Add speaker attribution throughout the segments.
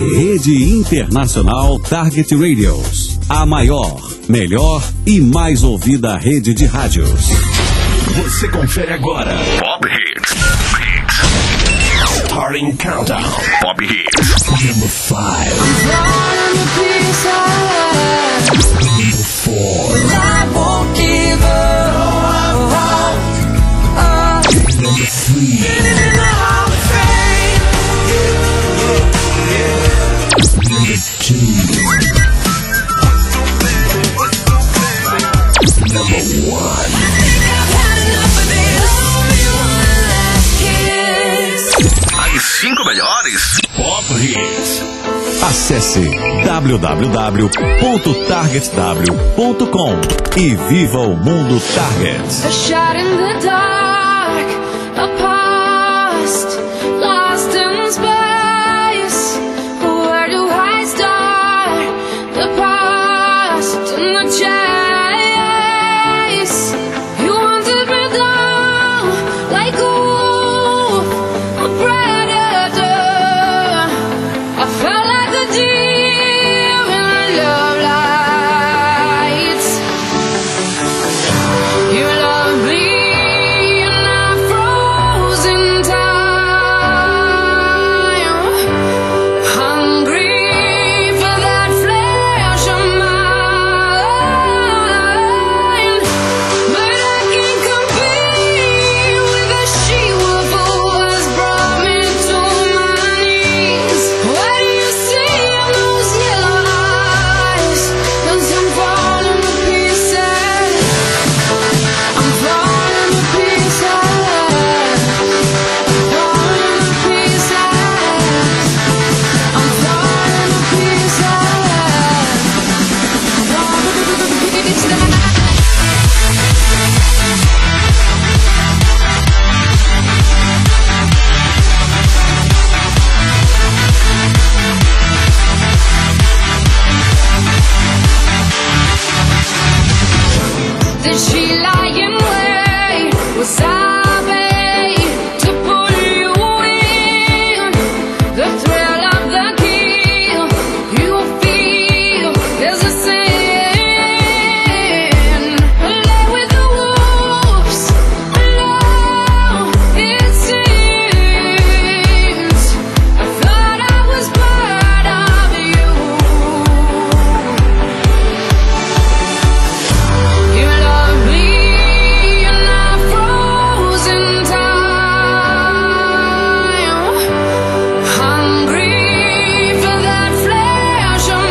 Speaker 1: Rede Internacional Target Radios. A maior, melhor e mais ouvida rede de rádios.
Speaker 2: Você confere agora Pop Hits. Starting Countdown. Pop Hits. Number 5. Number 4.
Speaker 3: I won't give up.
Speaker 2: Number 3. Number 2. Number 1. As 5 melhores Pop Hits.
Speaker 1: Acesse www.targetw.com e viva o mundo Target.
Speaker 3: A shot in the dark, a past lost in space. Where do I start? The past and the chase. You wanted me down like a wolf, a predator. I felt like a deer in the love lights. You love me and I froze in time, hungry for that flesh of mine. But I can't compete with the she-wolf who has brought me to my knees. What do you see in those yellow eyes? 'Cause I'm falling to pieces. I'm falling to pieces. Falling to pieces. I'm falling to pieces. Falling to pieces. Did she lie in wait? Was I made to pull you in? The thrill of the kill, you feel there's a sin. Lay with the wolves, alone it seems. I thought I was part of you. You love me and I froze in time, hungry for that flesh of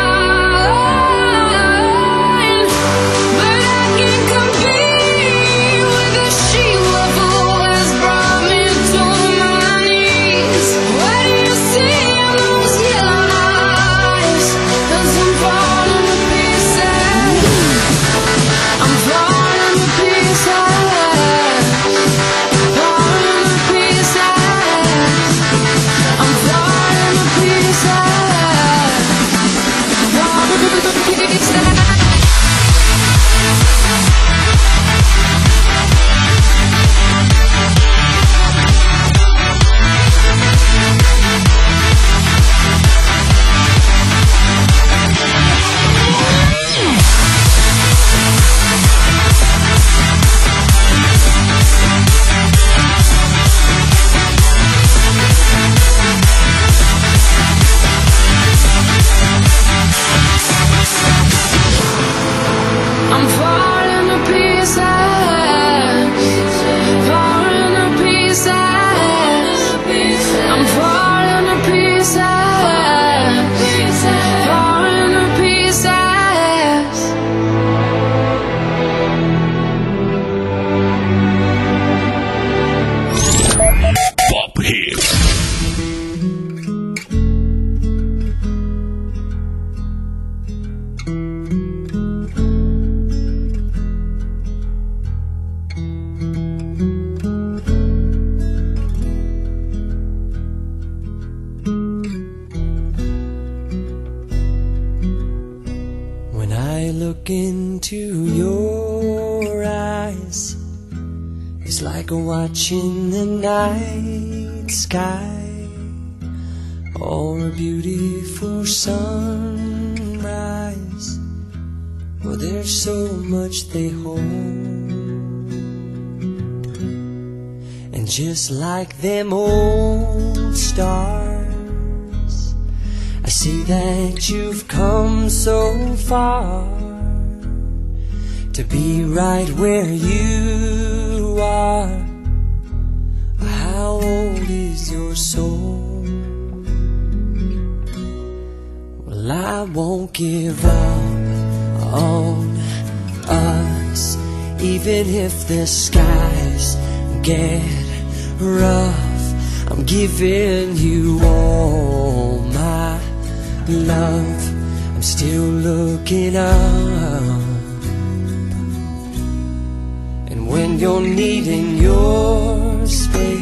Speaker 3: mine. But I can't compete with the she-wolf who has brought me to my knees. What do you see in those yellow eyes? 'Cause I'm falling to pieces. I'm falling to pieces. Falling to pieces. I'm falling to pieces. Falling to pieces. I'm falling to pieces. Falling to pieces. I'm falling to pieces. Falling to pieces.
Speaker 2: Pop Hits.
Speaker 4: When I look into your eyes, it's like watching the night sky or a beautiful sunrise. Well, there's so much they hold, and just like them old stars, I see that you've come so far to be right where you are. How old is your soul? Well, I won't give up on us, even if the skies get rough. I'm giving you all my love. I'm still looking up. And when you're needing your space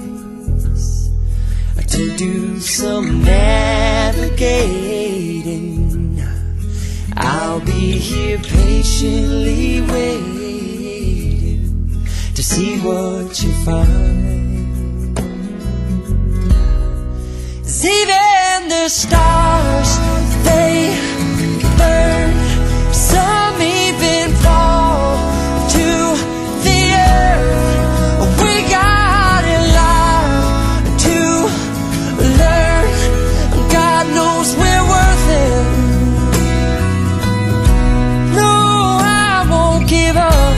Speaker 4: to do some navigating, I'll be here patiently waiting to see what you find. 'Cause even the stars, they burn. Some even fall to the earth. We got a lot to learn. God knows we're worth it. No, I won't give up.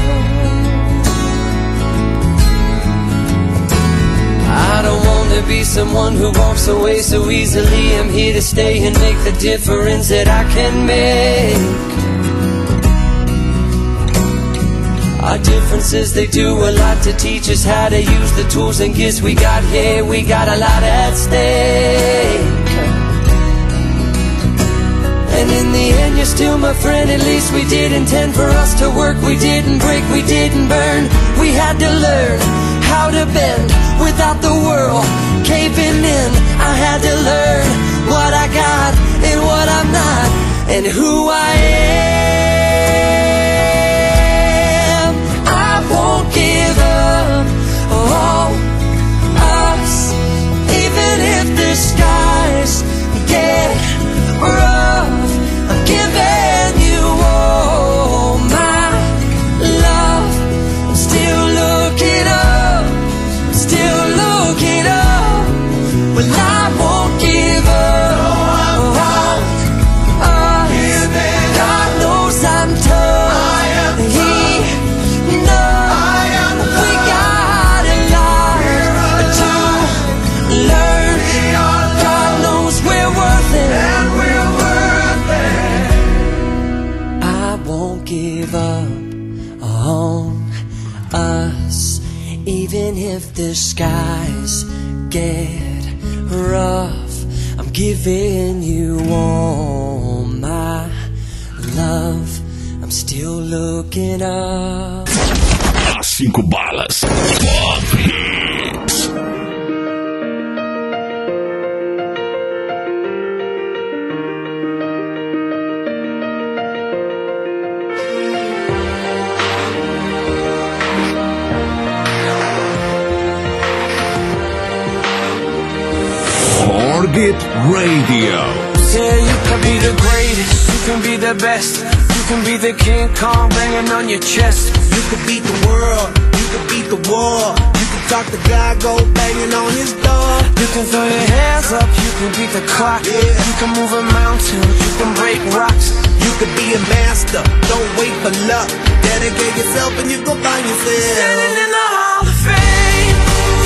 Speaker 4: I don't want to be someone who walks away so easily. I'm here to stay and make the difference that I can make. Our differences, they do a lot to teach us how to use the tools and gifts we got here. We got a lot at stake. And in the end, you're still my friend. At least we did intend for us to work. We didn't break, we didn't burn. We had to learn how to bend without the world caving in. I had to learn what I got and what I'm not, and who I am. I won't give up on us, even if the skies get rough. I'm giving you all my love. I'm still looking up, still looking up. Well, I won't give up on us. God knows I'm tough. He knows we got a lot to learn. God knows we're worth it. I won't give up on us, even if the skies get rough. I'm giving you all my love. I'm still looking up.
Speaker 2: As 5 balas. Pop Hits. Target Radio.
Speaker 5: Yeah, you can be the greatest, you can be the best, you can be the King Kong banging on your chest.
Speaker 6: You could beat the world, you could beat the war. You could talk to God, go banging on his door.
Speaker 5: You can throw your hands up, you can beat the clock.
Speaker 6: Yeah.
Speaker 5: You can move a mountain, you can break rocks.
Speaker 6: You could be a master, don't wait for luck. Dedicate yourself and you go find yourself.
Speaker 5: Standing in the Hall of Fame,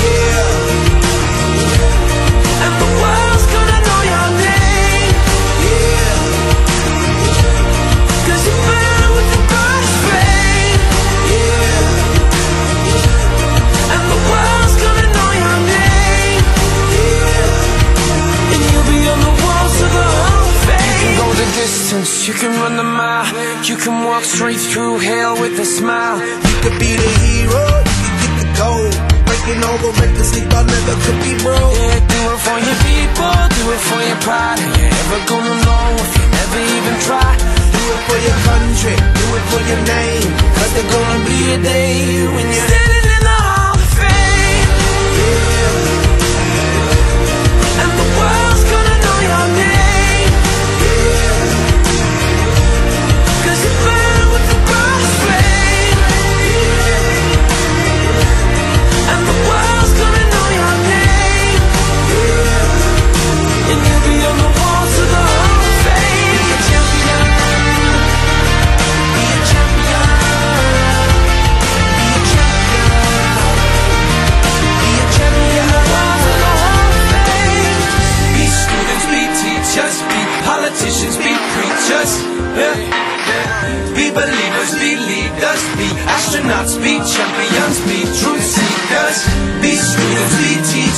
Speaker 6: Yeah,
Speaker 5: and the world's gonna know your name.
Speaker 6: yeah,
Speaker 5: 'Cause you burn with the brightest flame,
Speaker 6: yeah,
Speaker 5: and the world's gonna know your name.
Speaker 6: yeah.
Speaker 5: And you'll be on the walls of the Hall of Fame. You can go the distance, you can run the mile. You can walk straight through hell with a smile.
Speaker 6: You could be the hero, you could get the gold. Breaking over records they thought never could be broke.
Speaker 5: Yeah, do it for your people, do it for your pride. And you're never gonna know if you never even try.
Speaker 6: Do it for your country, do it for your name. 'Cause there's gonna be a day when you're
Speaker 5: Standing in the Hall of Fame,
Speaker 6: yeah,
Speaker 5: and the world's gonna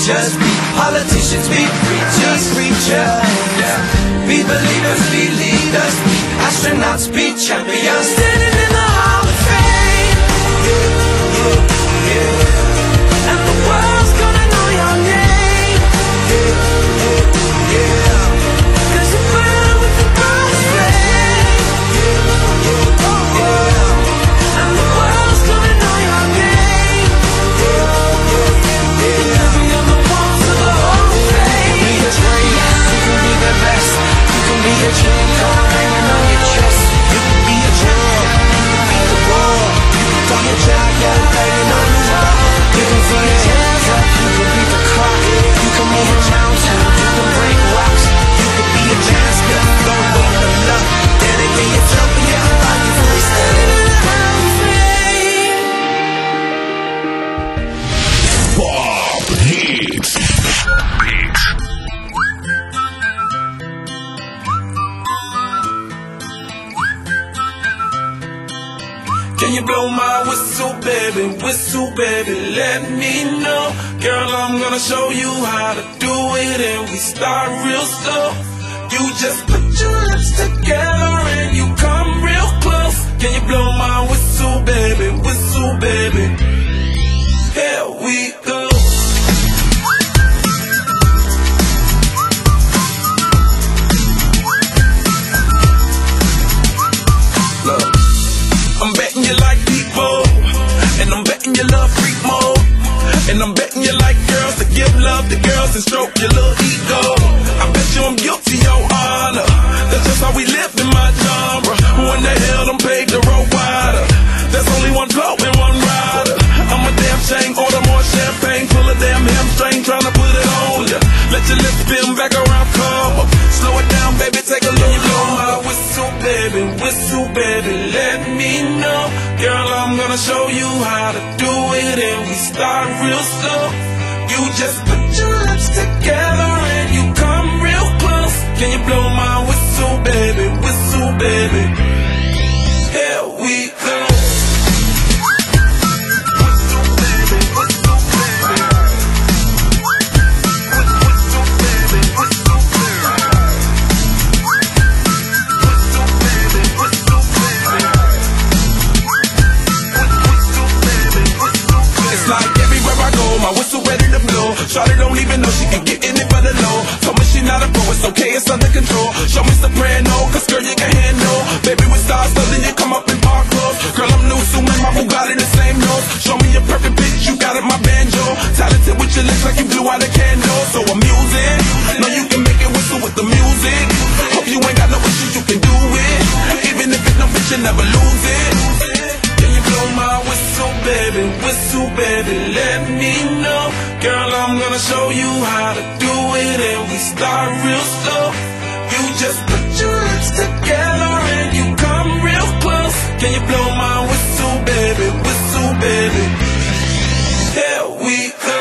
Speaker 6: teachers, be politicians, be preachers, yeah. Be believers, be leaders, be astronauts, be champions, standing in the Hall of Fame. Yeah. And the world's gonna know your name. Yeah. 'Cause you burn with the burning flame. Yeah. And the world's gonna know your name. You'll be on the walls of the Hall of Fame. You can be a great, you can be the best. You can be a dream come hanging on your chest. You can be a champion, you can beat the world. You can call your champion banging on the wall. You can throw your hands up, you can beat the clock. You can move a mountain, you can break rocks. You can be a master, don't wait for luck. Then it be a champion, like you fully standing in the Hall of Fame.
Speaker 2: Pop Hits.
Speaker 5: Can you blow my whistle, baby, let me know. Girl, I'm gonna show you how to do it, and we start real slow. You just put your lips together and you come real close. Can you blow my whistle, baby, here we go. Look, I'm betting you like people, and I'm betting you love freak mode, and I'm betting you like girls to give love to girls and stroke your little ego. I bet you I'm guilty, your honor. That's just how we live in my genre. Who in the hell done paved the road wider? There's only one blow and one rider. I'm a damn shame, order more champagne, pull a damn hamstring, tryna put it on ya. Let your lips spin back around, come up. Slow it down, baby, take a look. Blow my whistle, baby, let me know. Girl, I'm gonna show you how to do it, and we start real slow. You just put your lips together and you come real close. Can you blow my whistle, baby, here we go. It's like everywhere I go, my whistle ready to blow. Shawty don't even know she can get in it for the low. Told me she not a pro, it's okay, it's under control. Show me soprano, 'cause girl you can handle. Baby with stars, so then you come up in park clothes. Girl I'm new, soon as my Bugatti the same nose. Show me your perfect pitch, you got it, my banjo. Talented with your lips like you blew out a candle. So I'm using, know you can make it whistle with the music. Hope you ain't got no issues, you can do it. Even if it's no bitch, you never lose it. Can you blow my whistle, baby, let me know. Girl, I'm gonna show you how to do it, and we start real slow. You just put your lips together and you come real close. Can you blow my whistle, baby, here we go.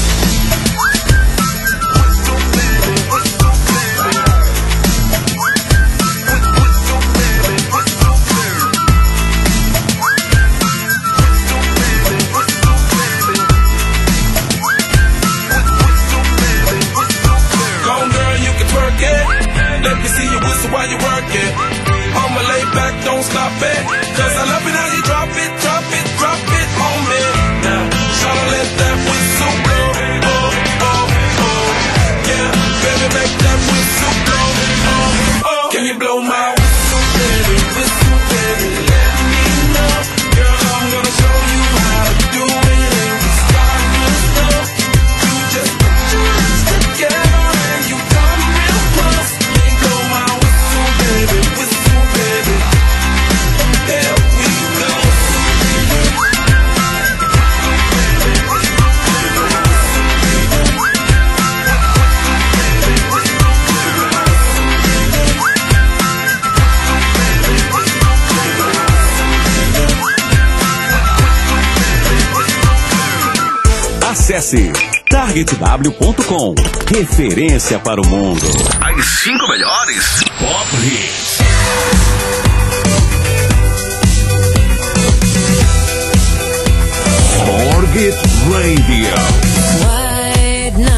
Speaker 5: Let me see you whistle while you work it. I'ma lay back, don't stop it. 'Cause I love it how you drop it on me. Now, tryna let that whistle blow. Oh, oh, oh. Yeah, baby, make that whistle blow. Oh, oh. Can you blow my whistle, baby, let me know. Girl, I'm gonna show you how to do it, and we start real slow. You just put your lips together and you come real close. Blow my whistle, baby, here we go.
Speaker 1: Acesse targetw.com. Referência para o mundo.
Speaker 2: As 5 melhores Pop Hits.
Speaker 1: Target Radio.
Speaker 3: White night.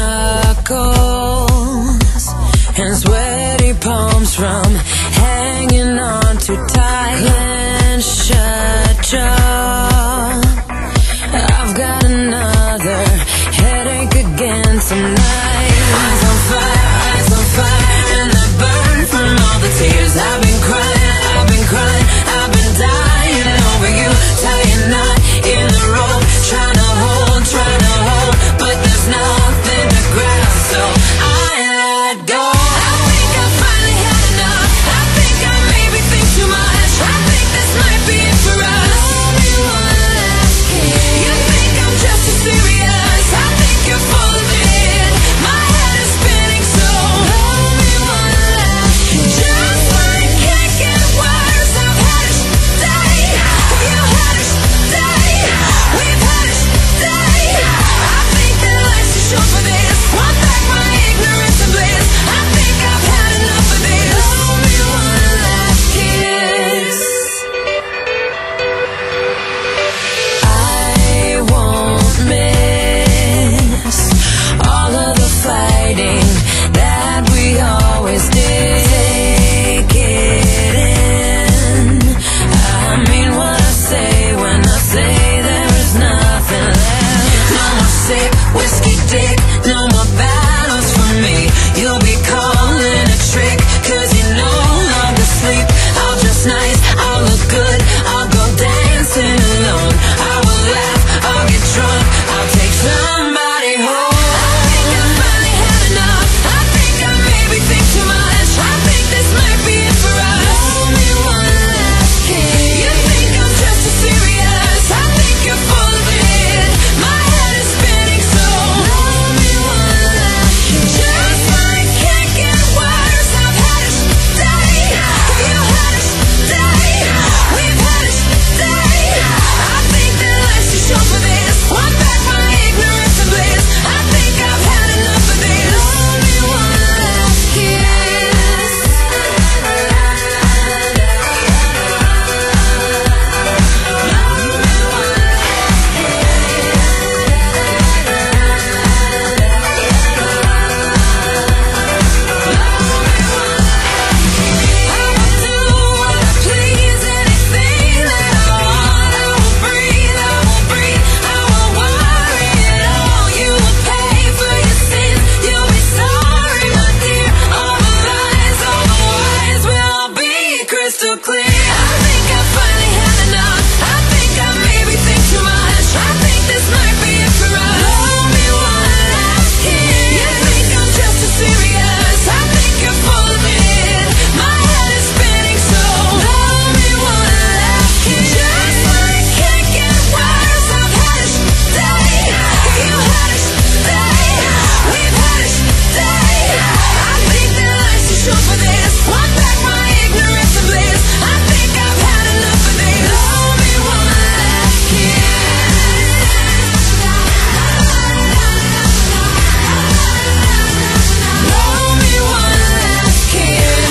Speaker 4: from hanging on too tight. Clench shut jaw. I've got another headache again tonight. Eyes on fire, and I burn from all the tears. I've been crying, I've been dying over you. Tying knot in the rope, trying to hold, but there's nothing to grab, so I let go. I think I finally had enough. I think I maybe think too much. I think this might be it for us. Only one last kiss. You think I'm just too serious? I think you're full of it. My head is spinning, so only one last kiss. Just when it can't get worse, I've had it today. You had it today. We've had it today. I think that life's too short for this. Want back my ignorance and bliss. I think I've had enough of this. Only one last kiss. I won't miss all of the fighting that we always did. Take it in. I mean what I say when I say there is nothing left. No more sick whiskey dick, no more battles for me. You'll be calling a trick, cause you no longer sleep. I'll dress nice, I'll look good, I'll go dancing alone. I will laugh, I'll get drunk, I'll take somebody home. I think I finally had enough. I think I maybe think too much. I think this might be it for us. Only one last kiss. You think I'm just too serious? I think you're full of it. My head is spinning, so only one last kiss. Just when it can't get worse, I've had it today. You had it today. We've had it today. I think that life's too short for this. Want back my ignorance and bliss. I think I've had enough of this. Only one last kiss. I will do what I please, anything that I want. I will breathe, I will worry it all. You will pay for your sins, you'll be sorry, my dear. All the lies, all the lies will all be crystal clear. I think I finally had enough. I think I maybe think too much. I think this might be it for us. Only one last kiss. You think I'm just too serious? I think you're full of it. My head is spinning, so only one last kiss. Just when it can't get worse, I've had it today. You had it today. We've had it today. I think that life's too short for this. Want back my ignorance and bliss. I think I've had enough of this. Only one last kiss. Only one last kiss.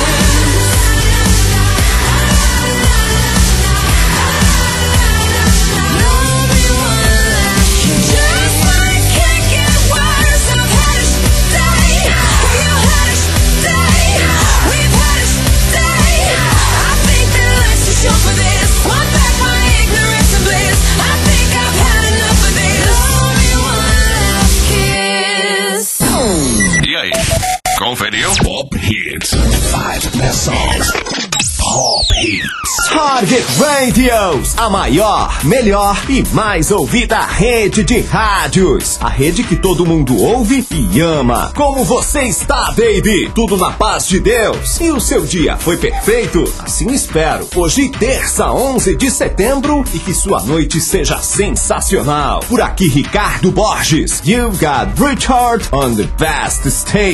Speaker 4: Only one last kiss. Just when it can't get worse, I've had it today. You had it today. We've had it today. I think that life's too short for this. Want back my ignorance and bliss. I think I've had enough of this. Only one last kiss.
Speaker 2: E aí? Conferiu? Pop Hits. 5 best songs. Pop Hits.
Speaker 7: Target Radios, a maior, melhor e mais ouvida rede de rádios. A rede que todo mundo ouve e ama. Como você está, baby? Tudo na paz de Deus? E o seu dia foi perfeito? Assim espero. Hoje, terça, 11 de setembro, e que sua noite seja sensacional. Por aqui, Ricardo Borges. You got Richard on the best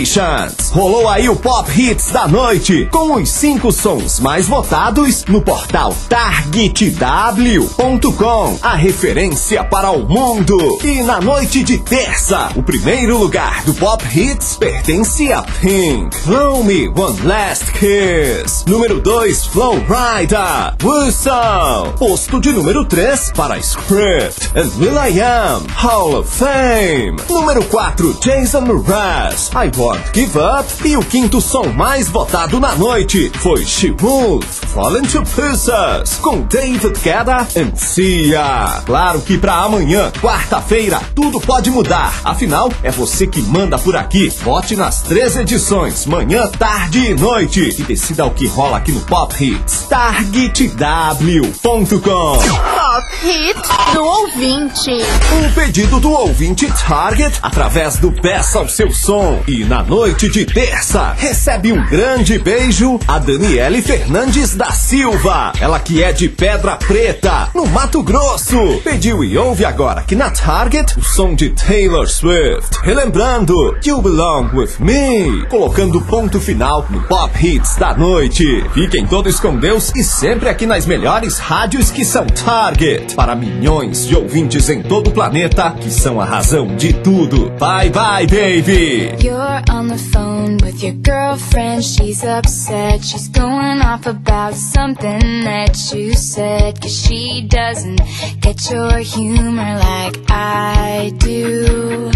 Speaker 7: stations. Rolou aí o Pop Hits da noite, com os 5 sons mais votados no portal portal targetw.com, a referência para o mundo. E na noite de terça, o primeiro lugar do Pop Hits pertence a Pink, Blow Me One Last Kiss. Número 2, Flow Rider, Wilson. Posto de número 3 para Script and will.i.am, Hall of Fame. Número 4, Jason Mraz, I Won't Give Up. E o quinto som mais votado na noite foi She Wolf, Fallen to Pieces, com David Guetta e Sia. Claro que pra amanhã, quarta-feira, tudo pode mudar. Afinal, é você que manda por aqui. Vote nas 3 edições, manhã, tarde e noite, e decida o que rola aqui no Pop Hits. targetw.com.
Speaker 8: Pop Hits do ouvinte.
Speaker 7: O pedido do ouvinte Target através do Peça o Seu Som. E na noite de terça, recebe um grande beijo a Daniele Fernandes da Silva. Ela que é de Pedra Preta, no Mato Grosso. Pediu e ouve agora aqui na Target o som de Taylor Swift, relembrando You Belong With Me, colocando ponto final no Pop Hits da noite. Fiquem todos com Deus e sempre aqui nas melhores rádios que são Target, para milhões de ouvintes em todo o planeta que são a razão de tudo. Bye bye, baby.
Speaker 3: You're on the phone with your girlfriend, she's upset. She's going off about something that you said, 'cause she doesn't get your humor like I do.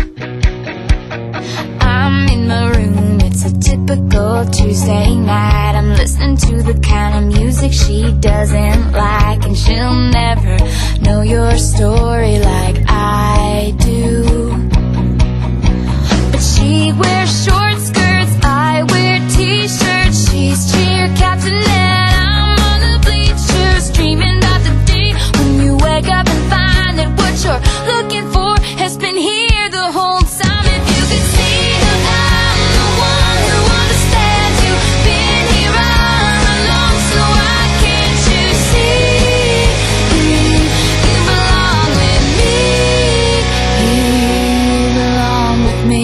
Speaker 3: I'm in my room, it's a typical Tuesday night. I'm listening to the kind of music she doesn't like, and she'll never know your story like I do. But she wears short skirts, I wear t-shirts. She's cheer captain and I'm on the bleachers, dreaming about the day when you wake up and find that what you're looking for has been here the whole time. If you could see that I'm the one who understands you, been here all along, so why can't you see? You belong with me, you belong with me.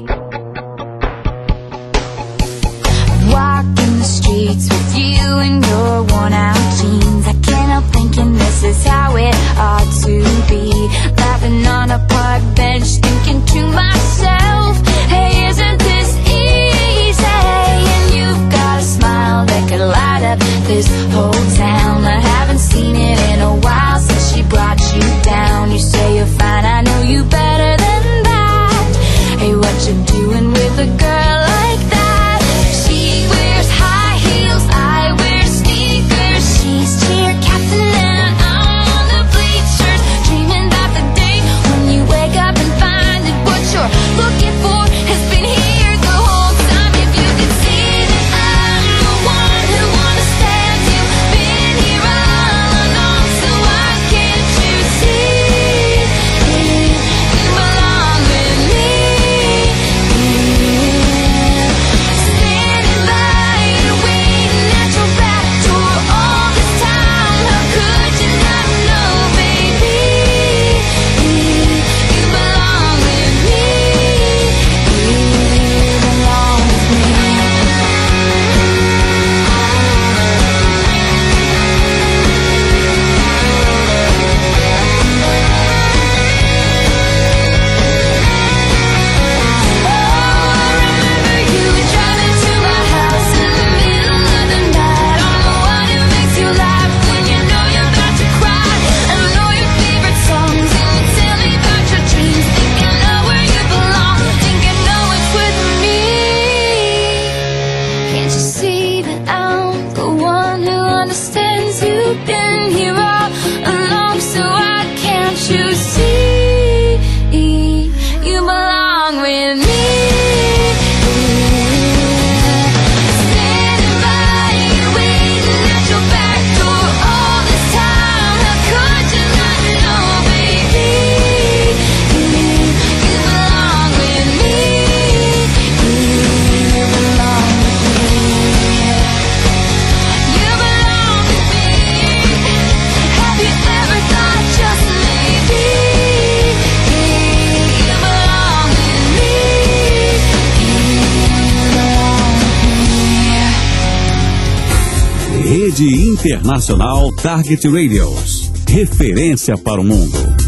Speaker 3: Walking the streets with you in your worn out jeans, I can't help thinking this is how it ought to be. Laughing on a park bench, thinking to myself, hey, isn't this easy? And you've got a smile that could light up this whole town. I haven't seen it in a while since she brought you down. You say you're fine, I know you better than that. Hey, what you doing with a girl like that? She wears high heels, I wear sneakers. She's cheer captain and I'm on the bleachers, dreaming about the day when you wake up and find that what you're looking for has been here the whole time. If you could see that I'm the one who understands you, been here all along, so why can't you see? You belong with me,
Speaker 1: Rede Internacional Target Radios. Referência para o mundo.